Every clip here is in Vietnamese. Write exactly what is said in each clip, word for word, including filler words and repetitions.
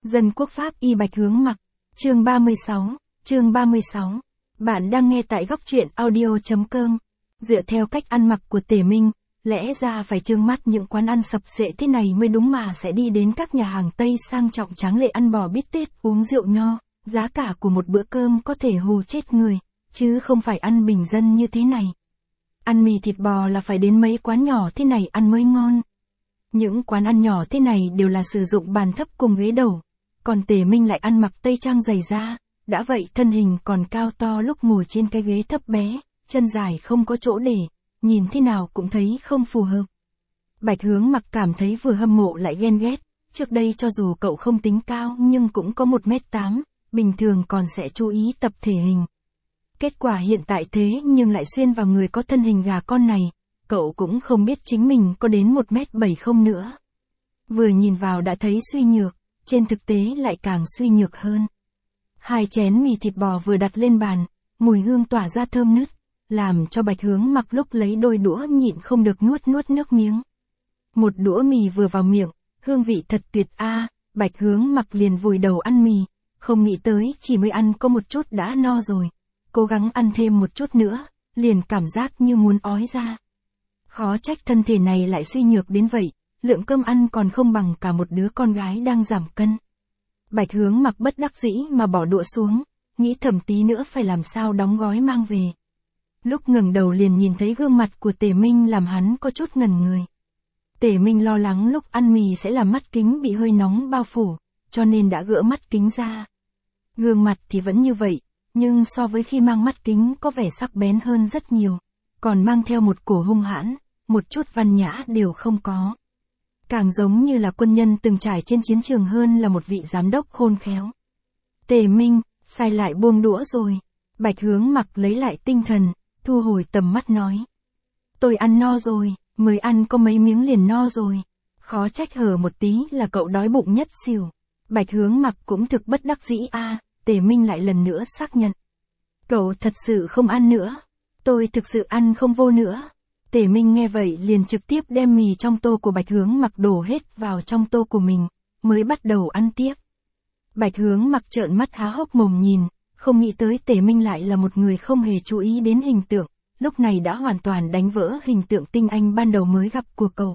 Dân quốc Pháp y Bạch Hướng Mặc. Chương ba mươi sáu. Chương ba mươi sáu. Bạn đang nghe tại góc truyện audio.com. Dựa theo cách ăn mặc của Tề Minh, lẽ ra phải trương mắt những quán ăn sập sệ thế này mới đúng mà sẽ đi đến các nhà hàng Tây sang trọng tráng lệ ăn bò bít tết uống rượu nho, giá cả của một bữa cơm có thể hù chết người, chứ không phải ăn bình dân như thế này. Ăn mì thịt bò là phải đến mấy quán nhỏ thế này ăn mới ngon. Những quán ăn nhỏ thế này đều là sử dụng bàn thấp cùng ghế đầu, còn Tề Minh lại ăn mặc tây trang dày da, đã vậy thân hình còn cao to lúc ngồi trên cái ghế thấp bé, chân dài không có chỗ để, nhìn thế nào cũng thấy không phù hợp. Bạch Hướng Mặc cảm thấy vừa hâm mộ lại ghen ghét, trước đây cho dù cậu không tính cao nhưng cũng có một mét tám, bình thường còn sẽ chú ý tập thể hình. Kết quả hiện tại thế nhưng lại xuyên vào người có thân hình gà con này, cậu cũng không biết chính mình có đến một mét bảy không nữa. Vừa nhìn vào đã thấy suy nhược, trên thực tế lại càng suy nhược hơn. Hai chén mì thịt bò vừa đặt lên bàn, mùi hương tỏa ra thơm nứt, làm cho Bạch Hướng Mặc lúc lấy đôi đũa nhịn không được nuốt nuốt nước miếng. Một đũa mì vừa vào miệng, hương vị thật tuyệt a, Bạch Hướng Mặc liền vùi đầu ăn mì, không nghĩ tới chỉ mới ăn có một chút đã no rồi, cố gắng ăn thêm một chút nữa, liền cảm giác như muốn ói ra. Khó trách thân thể này lại suy nhược đến vậy, lượng cơm ăn còn không bằng cả một đứa con gái đang giảm cân. Bạch Hướng Mặc bất đắc dĩ mà bỏ đũa xuống, nghĩ thầm tí nữa phải làm sao đóng gói mang về. Lúc ngẩng đầu liền nhìn thấy gương mặt của Tề Minh làm hắn có chút ngẩn người. Tề Minh lo lắng lúc ăn mì sẽ làm mắt kính bị hơi nóng bao phủ, cho nên đã gỡ mắt kính ra. Gương mặt thì vẫn như vậy, nhưng so với khi mang mắt kính có vẻ sắc bén hơn rất nhiều, còn mang theo một cổ hung hãn, một chút văn nhã đều không có. Càng giống như là quân nhân từng trải trên chiến trường hơn là một vị giám đốc khôn khéo. Tề Minh, sai lại buông đũa rồi. Bạch Hướng Mặc lấy lại tinh thần, thu hồi tầm mắt nói. Tôi ăn no rồi, mới ăn có mấy miếng liền no rồi. Khó trách hở một tí là cậu đói bụng nhất xỉu. Bạch Hướng Mặc cũng thực bất đắc dĩ a. Tề Minh lại lần nữa xác nhận. Cậu thật sự không ăn nữa. Tôi thực sự ăn không vô nữa. Tề Minh nghe vậy liền trực tiếp đem mì trong tô của Bạch Hướng Mặc đổ hết vào trong tô của mình, mới bắt đầu ăn tiếp. Bạch Hướng Mặc trợn mắt há hốc mồm nhìn, không nghĩ tới Tề Minh lại là một người không hề chú ý đến hình tượng, lúc này đã hoàn toàn đánh vỡ hình tượng tinh anh ban đầu mới gặp của cậu.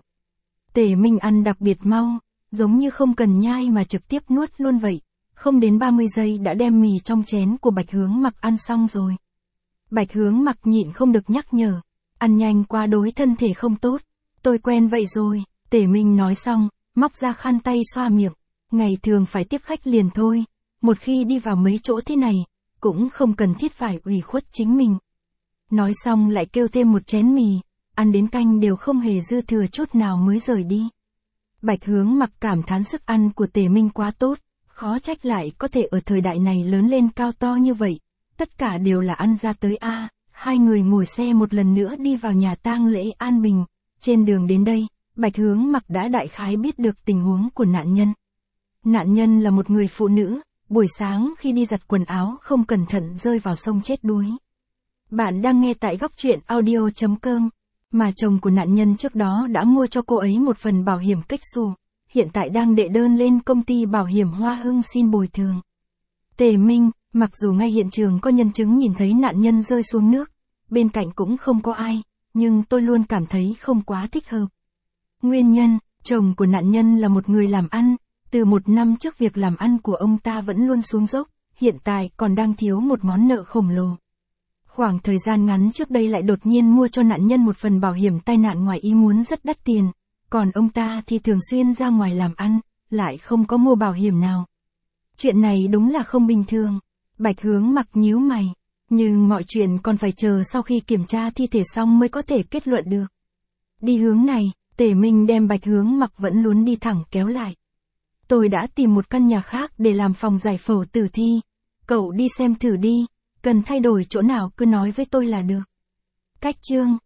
Tề Minh ăn đặc biệt mau, giống như không cần nhai mà trực tiếp nuốt luôn vậy, không đến ba mươi giây đã đem mì trong chén của Bạch Hướng Mặc ăn xong rồi. Bạch Hướng Mặc nhịn không được nhắc nhở. Ăn nhanh quá đối thân thể không tốt. Tôi quen vậy rồi. Tề Minh nói xong, móc ra khăn tay xoa miệng. Ngày thường phải tiếp khách liền thôi. Một khi đi vào mấy chỗ thế này, cũng không cần thiết phải ủy khuất chính mình. Nói xong lại kêu thêm một chén mì. Ăn đến canh đều không hề dư thừa chút nào mới rời đi. Bạch Hướng Mặc cảm thán sức ăn của Tề Minh quá tốt. Khó trách lại có thể ở thời đại này lớn lên cao to như vậy. Tất cả đều là ăn ra tới A. Hai người ngồi xe một lần nữa đi vào nhà tang lễ An Bình. Trên đường đến đây, Bạch Hướng Mặc đã đại khái biết được tình huống của nạn nhân. Nạn nhân là một người phụ nữ, buổi sáng khi đi giặt quần áo không cẩn thận rơi vào sông chết đuối. Bạn đang nghe tại góc truyện audio.com, mà chồng của nạn nhân trước đó đã mua cho cô ấy một phần bảo hiểm kích xù, hiện tại đang đệ đơn lên công ty bảo hiểm Hoa Hưng xin bồi thường. Tề Minh, mặc dù ngay hiện trường có nhân chứng nhìn thấy nạn nhân rơi xuống nước, bên cạnh cũng không có ai, nhưng tôi luôn cảm thấy không quá thích hợp. Nguyên nhân, chồng của nạn nhân là một người làm ăn, từ một năm trước việc làm ăn của ông ta vẫn luôn xuống dốc, hiện tại còn đang thiếu một món nợ khổng lồ. Khoảng thời gian ngắn trước đây lại đột nhiên mua cho nạn nhân một phần bảo hiểm tai nạn ngoài ý muốn rất đắt tiền, còn ông ta thì thường xuyên ra ngoài làm ăn, lại không có mua bảo hiểm nào. Chuyện này đúng là không bình thường. Bạch Hướng Mặc nhíu mày, nhưng mọi chuyện còn phải chờ sau khi kiểm tra thi thể xong mới có thể kết luận được. Đi hướng này, Tề Minh đem Bạch Hướng Mặc vẫn luôn đi thẳng kéo lại. Tôi đã tìm một căn nhà khác để làm phòng giải phẫu tử thi, cậu đi xem thử đi, cần thay đổi chỗ nào cứ nói với tôi là được. Cách chương